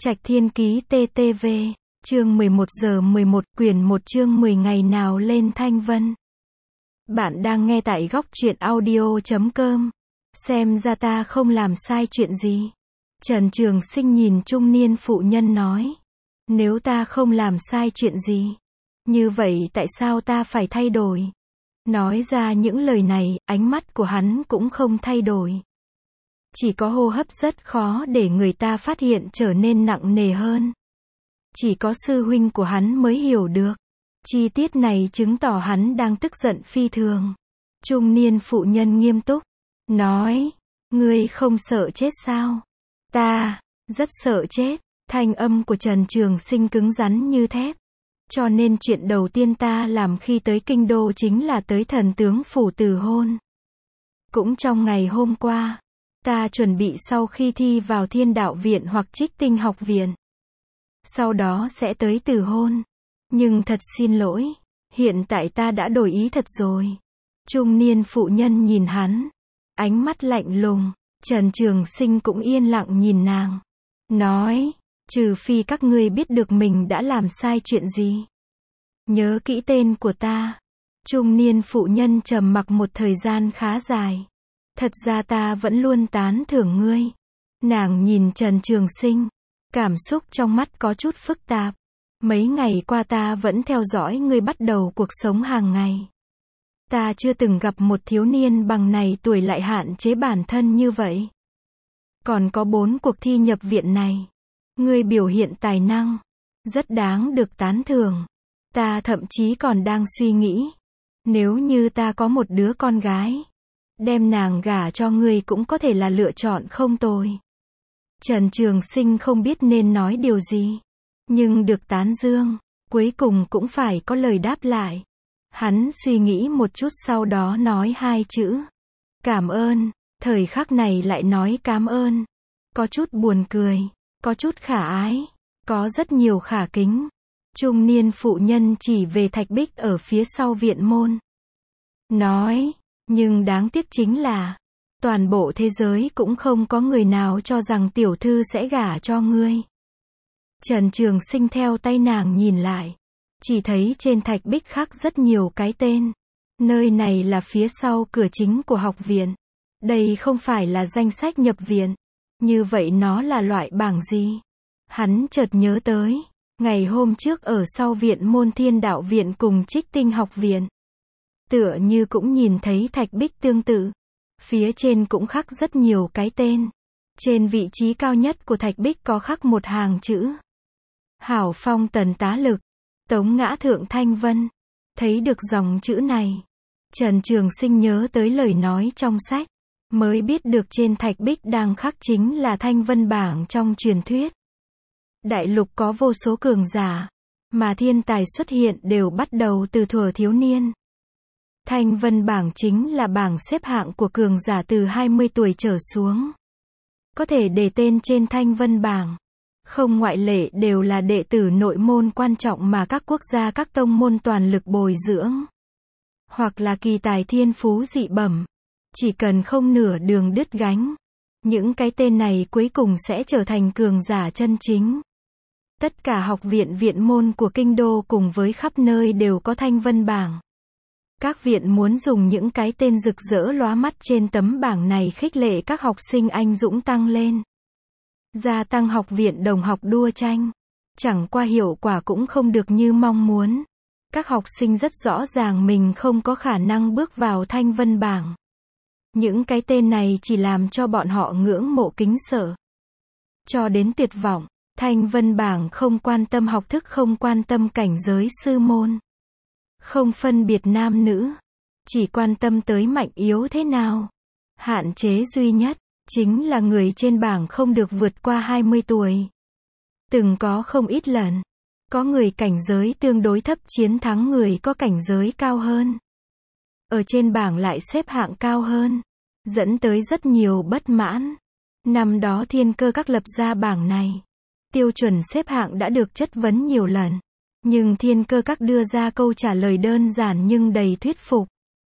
Trạch Thiên Ký TTV, chương 11 giờ 11, quyển 1 chương 10 ngày nào lên Thanh Vân. Bạn đang nghe tại góc truyện audio.com. Xem ra ta không làm sai chuyện gì. Trần Trường Sinh nhìn trung niên phụ nhân nói. Nếu ta không làm sai chuyện gì, như vậy tại sao ta phải thay đổi? Nói ra những lời này, ánh mắt của hắn cũng không thay đổi. Chỉ có hô hấp rất khó để người ta phát hiện trở nên nặng nề hơn. Chỉ có sư huynh của hắn mới hiểu được. Chi tiết này chứng tỏ hắn đang tức giận phi thường. Trung niên phụ nhân nghiêm túc, nói, ngươi không sợ chết sao? Ta, rất sợ chết. Thanh âm của Trần Trường Sinh cứng rắn như thép. Cho nên chuyện đầu tiên ta làm khi tới kinh đô chính là tới thần tướng phủ từ hôn. Cũng trong ngày hôm qua, ta chuẩn bị sau khi thi vào Thiên Đạo Viện hoặc Trích Tinh Học Viện, sau đó sẽ tới từ hôn. Nhưng thật xin lỗi, hiện tại ta đã đổi ý thật rồi. Trung niên phụ nhân nhìn hắn, ánh mắt lạnh lùng. Trần Trường Sinh cũng yên lặng nhìn nàng, nói, trừ phi các ngươi biết được mình đã làm sai chuyện gì. Nhớ kỹ tên của ta. Trung niên phụ nhân trầm mặc một thời gian khá dài. Thật ra ta vẫn luôn tán thưởng ngươi. Nàng nhìn Trần Trường Sinh, cảm xúc trong mắt có chút phức tạp. Mấy ngày qua ta vẫn theo dõi ngươi bắt đầu cuộc sống hàng ngày. Ta chưa từng gặp một thiếu niên bằng này tuổi lại hạn chế bản thân như vậy. Còn có 4 cuộc thi nhập viện này. Ngươi biểu hiện tài năng, rất đáng được tán thưởng. Ta thậm chí còn đang suy nghĩ, nếu như ta có một đứa con gái, đem nàng gả cho ngươi cũng có thể là lựa chọn không tồi. Trần Trường Sinh không biết nên nói điều gì, nhưng được tán dương, cuối cùng cũng phải có lời đáp lại. Hắn suy nghĩ một chút sau đó nói 2 chữ. Cảm ơn. Thời khắc này lại nói cảm ơn. Có chút buồn cười, có chút khả ái, có rất nhiều khả kính. Trung niên phụ nhân chỉ về thạch bích ở phía sau viện môn. Nói, nhưng đáng tiếc chính là, toàn bộ thế giới cũng không có người nào cho rằng tiểu thư sẽ gả cho ngươi. Trần Trường Sinh theo tay nàng nhìn lại, chỉ thấy trên thạch bích khắc rất nhiều cái tên. Nơi này là phía sau cửa chính của học viện. Đây không phải là danh sách nhập viện. Như vậy nó là loại bảng gì? Hắn chợt nhớ tới, ngày hôm trước ở sau viện môn Thiên Đạo Viện cùng Trích Tinh Học Viện, tựa như cũng nhìn thấy thạch bích tương tự. Phía trên cũng khắc rất nhiều cái tên. Trên vị trí cao nhất của thạch bích có khắc một hàng chữ. Hảo Phong Tần Tá Lực, Tống Ngã Thượng Thanh Vân. Thấy được dòng chữ này, Trần Trường Sinh nhớ tới lời nói trong sách, mới biết được trên thạch bích đang khắc chính là Thanh Vân bảng trong truyền thuyết. Đại lục có vô số cường giả, mà thiên tài xuất hiện đều bắt đầu từ thuở thiếu niên. Thanh Vân bảng chính là bảng xếp hạng của cường giả từ 20 tuổi trở xuống. Có thể đề tên trên Thanh Vân bảng, không ngoại lệ đều là đệ tử nội môn quan trọng mà các quốc gia các tông môn toàn lực bồi dưỡng. Hoặc là kỳ tài thiên phú dị bẩm. Chỉ cần không nửa đường đứt gánh, những cái tên này cuối cùng sẽ trở thành cường giả chân chính. Tất cả học viện viện môn của kinh đô cùng với khắp nơi đều có Thanh Vân bảng. Các viện muốn dùng những cái tên rực rỡ lóa mắt trên tấm bảng này khích lệ các học sinh anh dũng tăng lên. Gia tăng học viện đồng học đua tranh. Chẳng qua hiệu quả cũng không được như mong muốn. Các học sinh rất rõ ràng mình không có khả năng bước vào Thanh Vân bảng. Những cái tên này chỉ làm cho bọn họ ngưỡng mộ kính sợ. Cho đến tuyệt vọng, Thanh Vân bảng không quan tâm học thức, không quan tâm cảnh giới sư môn. Không phân biệt nam nữ. Chỉ quan tâm tới mạnh yếu thế nào. Hạn chế duy nhất, chính là người trên bảng không được vượt qua 20 tuổi. Từng có không ít lần, có người cảnh giới tương đối thấp chiến thắng người có cảnh giới cao hơn. Ở trên bảng lại xếp hạng cao hơn, dẫn tới rất nhiều bất mãn. Năm đó Thiên Cơ Các lập ra bảng này, tiêu chuẩn xếp hạng đã được chất vấn nhiều lần, nhưng Thiên Cơ Các đưa ra câu trả lời đơn giản nhưng đầy thuyết phục.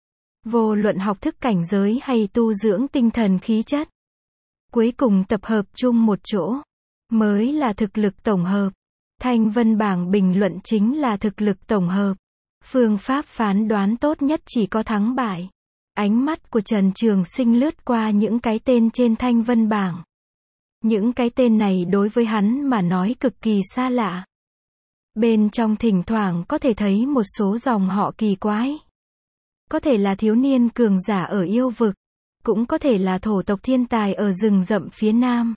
Vô luận học thức cảnh giới hay tu dưỡng tinh thần khí chất, cuối cùng tập hợp chung một chỗ, mới là thực lực tổng hợp. Thanh vân bảng bình luận chính là thực lực tổng hợp. Phương pháp phán đoán tốt nhất chỉ có thắng bại. Ánh mắt của Trần Trường Sinh lướt qua những cái tên trên thanh vân bảng. Những cái tên này đối với hắn mà nói cực kỳ xa lạ. Bên trong thỉnh thoảng có thể thấy một số dòng họ kỳ quái. Có thể là thiếu niên cường giả ở yêu vực. Cũng có thể là thổ tộc thiên tài ở rừng rậm phía nam.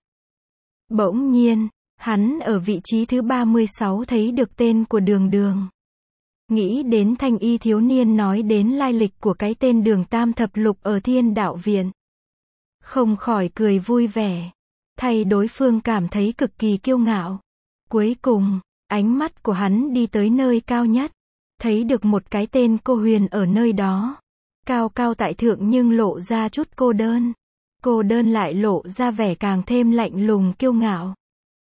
Bỗng nhiên, hắn ở vị trí thứ 36 thấy được tên của Đường Đường. Nghĩ đến thanh y thiếu niên nói đến lai lịch của cái tên Đường Tam Thập Lục ở Thiên Đạo Viện. Không khỏi cười vui vẻ. Thay đối phương cảm thấy cực kỳ kiêu ngạo. Cuối cùng, ánh mắt của hắn đi tới nơi cao nhất. Thấy được một cái tên cô Huyền ở nơi đó. Cao cao tại thượng nhưng lộ ra chút cô đơn. Cô đơn lại lộ ra vẻ càng thêm lạnh lùng kiêu ngạo.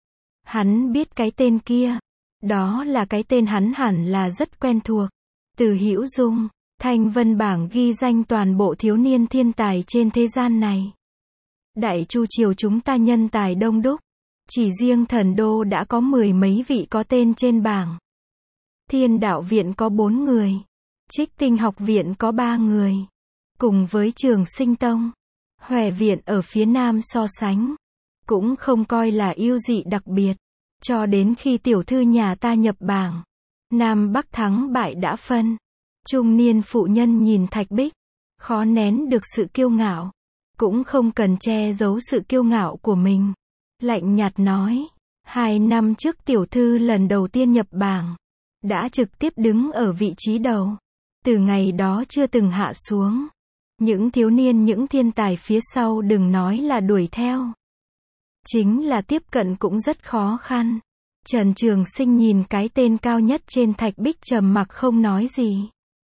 Hắn biết cái tên kia. Đó là cái tên hắn hẳn là rất quen thuộc. Từ Hữu Dung, thanh vân bảng ghi danh toàn bộ thiếu niên thiên tài trên thế gian này. Đại Chu triều chúng ta nhân tài đông đúc. Chỉ riêng Thần Đô đã có 10 mấy vị có tên trên bảng. Thiên Đạo Viện có 4 người. Trích Tinh Học Viện có 3 người. Cùng với Trường Sinh Tông, Hòe Viện ở phía nam so sánh. Cũng không coi là ưu dị đặc biệt. Cho đến khi tiểu thư nhà ta nhập bảng. Nam Bắc thắng bại đã phân. Trung niên phụ nhân nhìn Thạch Bích. Khó nén được sự kiêu ngạo. Cũng không cần che giấu sự kiêu ngạo của mình. Lạnh nhạt nói. 2 năm trước tiểu thư lần đầu tiên nhập bảng. Đã trực tiếp đứng ở vị trí đầu. Từ ngày đó chưa từng hạ xuống. Những thiếu niên những thiên tài phía sau đừng nói là đuổi theo. Chính là tiếp cận cũng rất khó khăn. Trần Trường Sinh nhìn cái tên cao nhất trên Thạch Bích trầm mặc không nói gì.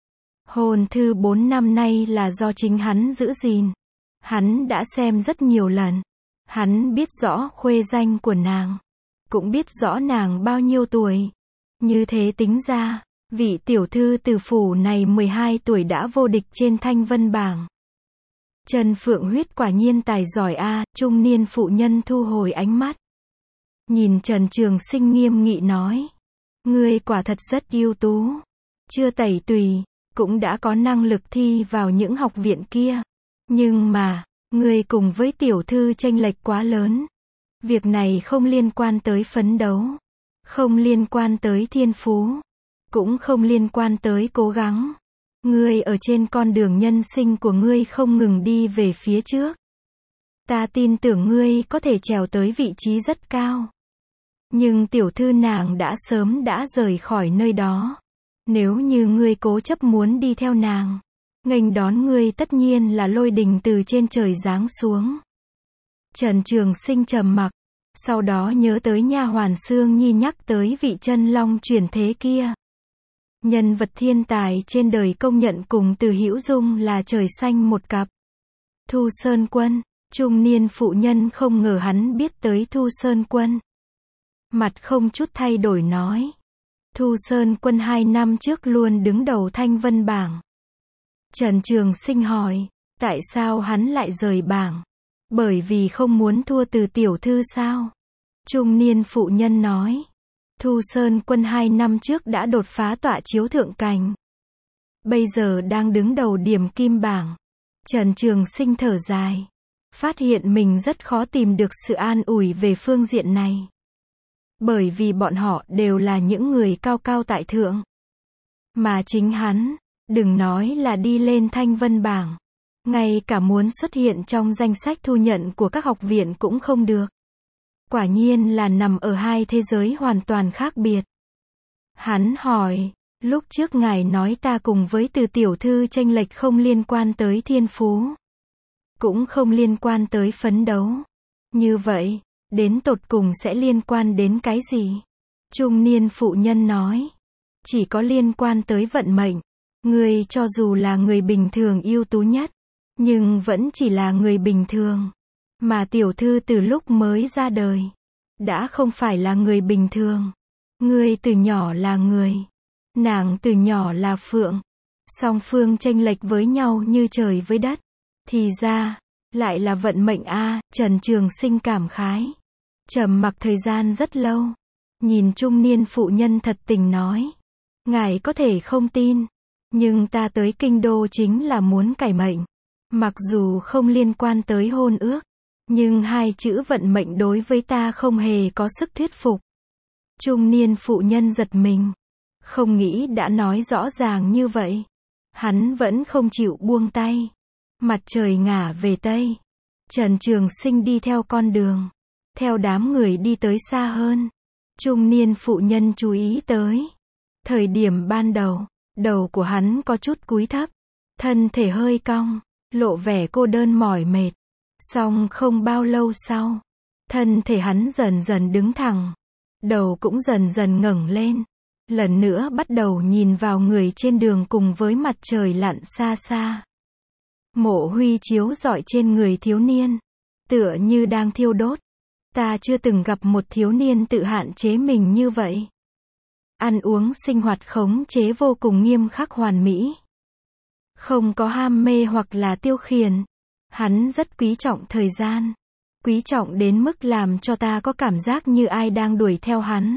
Hồn thư 4 năm nay là do chính hắn giữ gìn. Hắn đã xem rất nhiều lần. Hắn biết rõ khuê danh của nàng. Cũng biết rõ nàng bao nhiêu tuổi. Như thế tính ra, vị tiểu thư từ phủ này 12 tuổi đã vô địch trên thanh vân bảng. Trần Phượng Huyết quả nhiên tài giỏi a. Trung niên phụ nhân thu hồi ánh mắt. Nhìn Trần Trường Sinh nghiêm nghị nói. Ngươi quả thật rất ưu tú. Chưa tẩy tùy, cũng đã có năng lực thi vào những học viện kia. Nhưng mà, ngươi cùng với tiểu thư chênh lệch quá lớn. Việc này không liên quan tới phấn đấu. Không liên quan tới thiên phú. Cũng không liên quan tới cố gắng. Ngươi ở trên con đường nhân sinh của ngươi không ngừng đi về phía trước. Ta tin tưởng ngươi có thể trèo tới vị trí rất cao. Nhưng tiểu thư nàng đã sớm đã rời khỏi nơi đó. Nếu như ngươi cố chấp muốn đi theo nàng, nghênh đón ngươi tất nhiên là lôi đình từ trên trời giáng xuống. Trần Trường Sinh trầm mặc. Sau đó nhớ tới nha hoàn Sương Nhi nhắc tới vị chân long chuyển thế kia. Nhân vật thiên tài trên đời công nhận cùng Từ Hữu Dung là trời xanh một cặp. Thu Sơn Quân, trung niên phụ nhân không ngờ hắn biết tới Thu Sơn Quân. Mặt không chút thay đổi nói. Thu Sơn Quân 2 năm trước luôn đứng đầu thanh vân bảng. Trần Trường Sinh hỏi, tại sao hắn lại rời bảng? Bởi vì không muốn thua từ tiểu thư sao? Trung niên phụ nhân nói. Thu Sơn Quân 2 năm trước đã đột phá tọa chiếu thượng cảnh. Bây giờ đang đứng đầu điểm kim bảng. Trần Trường Sinh thở dài. Phát hiện mình rất khó tìm được sự an ủi về phương diện này. Bởi vì bọn họ đều là những người cao cao tại thượng. Mà chính hắn, đừng nói là đi lên thanh vân bảng. Ngay cả muốn xuất hiện trong danh sách thu nhận của các học viện cũng không được. Quả nhiên là nằm ở hai thế giới hoàn toàn khác biệt. Hắn hỏi, lúc trước ngài nói ta cùng với Từ tiểu thư chênh lệch không liên quan tới thiên phú. Cũng không liên quan tới phấn đấu. Như vậy, đến tột cùng sẽ liên quan đến cái gì? Trung niên phụ nhân nói. Chỉ có liên quan tới vận mệnh. Ngươi cho dù là người bình thường ưu tú nhất, nhưng vẫn chỉ là người bình thường. Mà tiểu thư từ lúc mới ra đời, đã không phải là người bình thường. Ngươi từ nhỏ là người. Nàng từ nhỏ là phượng. Song phương chênh lệch với nhau như trời với đất. Thì ra, lại là vận mệnh a. Trần Trường Sinh cảm khái. Trầm mặc thời gian rất lâu. Nhìn trung niên phụ nhân thật tình nói. Ngài có thể không tin, nhưng ta tới kinh đô chính là muốn cải mệnh. Mặc dù không liên quan tới hôn ước, nhưng hai chữ vận mệnh đối với ta không hề có sức thuyết phục. Trung niên phụ nhân giật mình. Không nghĩ đã nói rõ ràng như vậy. Hắn vẫn không chịu buông tay. Mặt trời ngả về Tây. Trần Trường Sinh đi theo con đường. Theo đám người đi tới xa hơn. Trung niên phụ nhân chú ý tới. Thời điểm ban đầu, đầu của hắn có chút cúi thấp. Thân thể hơi cong, lộ vẻ cô đơn mỏi mệt. Song không bao lâu sau, thân thể hắn dần dần đứng thẳng. Đầu cũng dần dần ngẩng lên. Lần nữa bắt đầu nhìn vào người trên đường cùng với mặt trời lặn xa xa. Mộ huy chiếu rọi trên người thiếu niên. Tựa như đang thiêu đốt. Ta chưa từng gặp một thiếu niên tự hạn chế mình như vậy. Ăn uống sinh hoạt khống chế vô cùng nghiêm khắc hoàn mỹ. Không có ham mê hoặc là tiêu khiển. Hắn rất quý trọng thời gian. Quý trọng đến mức làm cho ta có cảm giác như ai đang đuổi theo hắn.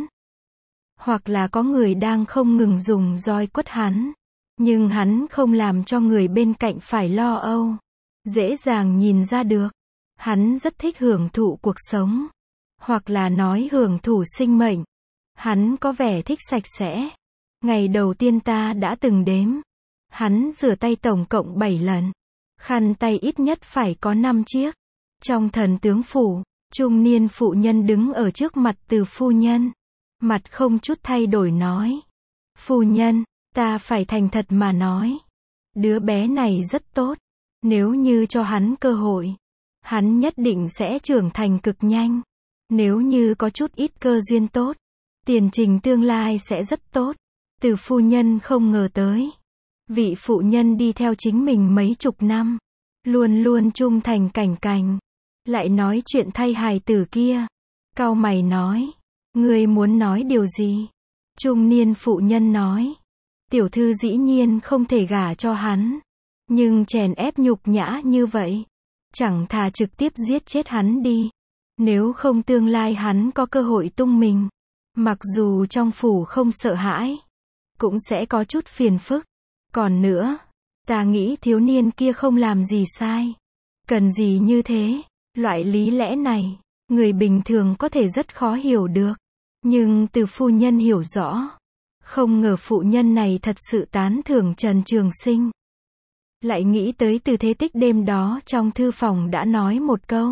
Hoặc là có người đang không ngừng dùng roi quất hắn. Nhưng hắn không làm cho người bên cạnh phải lo âu. Dễ dàng nhìn ra được. Hắn rất thích hưởng thụ cuộc sống. Hoặc là nói hưởng thụ sinh mệnh. Hắn có vẻ thích sạch sẽ. Ngày đầu tiên ta đã từng đếm. Hắn rửa tay tổng cộng 7 lần. Khăn tay ít nhất phải có 5 chiếc. Trong thần tướng phủ, trung niên phụ nhân đứng ở trước mặt Từ phu nhân. Mặt không chút thay đổi nói. Phu nhân, ta phải thành thật mà nói. Đứa bé này rất tốt. Nếu như cho hắn cơ hội, hắn nhất định sẽ trưởng thành cực nhanh. Nếu như có chút ít cơ duyên tốt, tiền trình tương lai sẽ rất tốt. Từ phu nhân không ngờ tới. Vị phụ nhân đi theo chính mình mấy chục năm. Luôn luôn trung thành cảnh cành. Lại nói chuyện thay hài tử kia. Cau mày nói. Ngươi muốn nói điều gì? Trung niên phụ nhân nói. Tiểu thư dĩ nhiên không thể gả cho hắn. Nhưng chèn ép nhục nhã như vậy. Chẳng thà trực tiếp giết chết hắn đi. Nếu không tương lai hắn có cơ hội tung mình. Mặc dù trong phủ không sợ hãi. Cũng sẽ có chút phiền phức. Còn nữa, ta nghĩ thiếu niên kia không làm gì sai. Cần gì như thế? Loại lý lẽ này, người bình thường có thể rất khó hiểu được. Nhưng Từ phu nhân hiểu rõ. Không ngờ phụ nhân này thật sự tán thưởng Trần Trường Sinh. Lại nghĩ tới Từ Thế Tích đêm đó trong thư phòng đã nói một câu.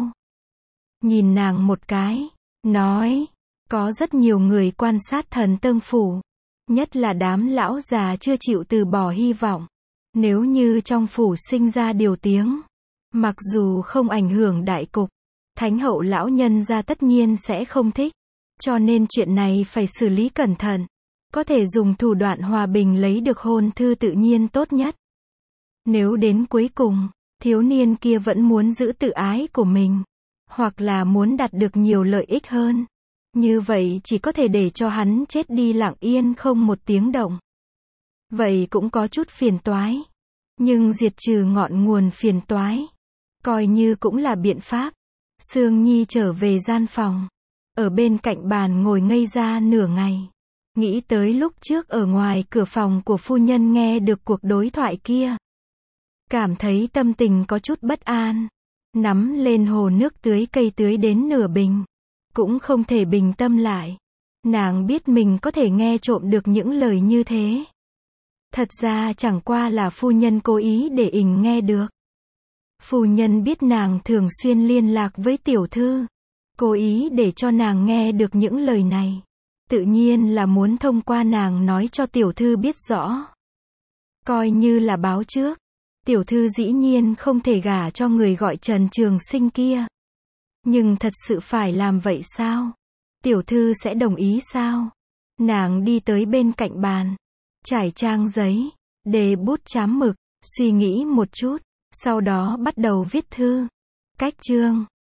Nhìn nàng một cái, nói, có rất nhiều người quan sát Thần Tông phủ. Nhất là đám lão già chưa chịu từ bỏ hy vọng. Nếu như trong phủ sinh ra điều tiếng, mặc dù không ảnh hưởng đại cục, Thánh hậu lão nhân gia tất nhiên sẽ không thích. Cho nên chuyện này phải xử lý cẩn thận. Có thể dùng thủ đoạn hòa bình lấy được hôn thư tự nhiên tốt nhất. Nếu đến cuối cùng, thiếu niên kia vẫn muốn giữ tự ái của mình, hoặc là muốn đạt được nhiều lợi ích hơn, như vậy chỉ có thể để cho hắn chết đi lặng yên không một tiếng động. Vậy cũng có chút phiền toái. Nhưng diệt trừ ngọn nguồn phiền toái, coi như cũng là biện pháp. Sương Nhi trở về gian phòng. Ở bên cạnh bàn ngồi ngây ra nửa ngày. Nghĩ tới lúc trước ở ngoài cửa phòng của phu nhân nghe được cuộc đối thoại kia. Cảm thấy tâm tình có chút bất an. Nắm lên hồ nước tưới cây tưới đến nửa bình. Cũng không thể bình tâm lại. Nàng biết mình có thể nghe trộm được những lời như thế. Thật ra chẳng qua là phu nhân cố ý để ình nghe được. Phu nhân biết nàng thường xuyên liên lạc với tiểu thư. Cố ý để cho nàng nghe được những lời này. Tự nhiên là muốn thông qua nàng nói cho tiểu thư biết rõ. Coi như là báo trước. Tiểu thư dĩ nhiên không thể gả cho người gọi Trần Trường Sinh kia. Nhưng thật sự phải làm vậy sao? Tiểu thư sẽ đồng ý sao? Nàng đi tới bên cạnh bàn. Trải trang giấy, đề bút chám mực, suy nghĩ một chút. Sau đó bắt đầu viết thư. Cách chương.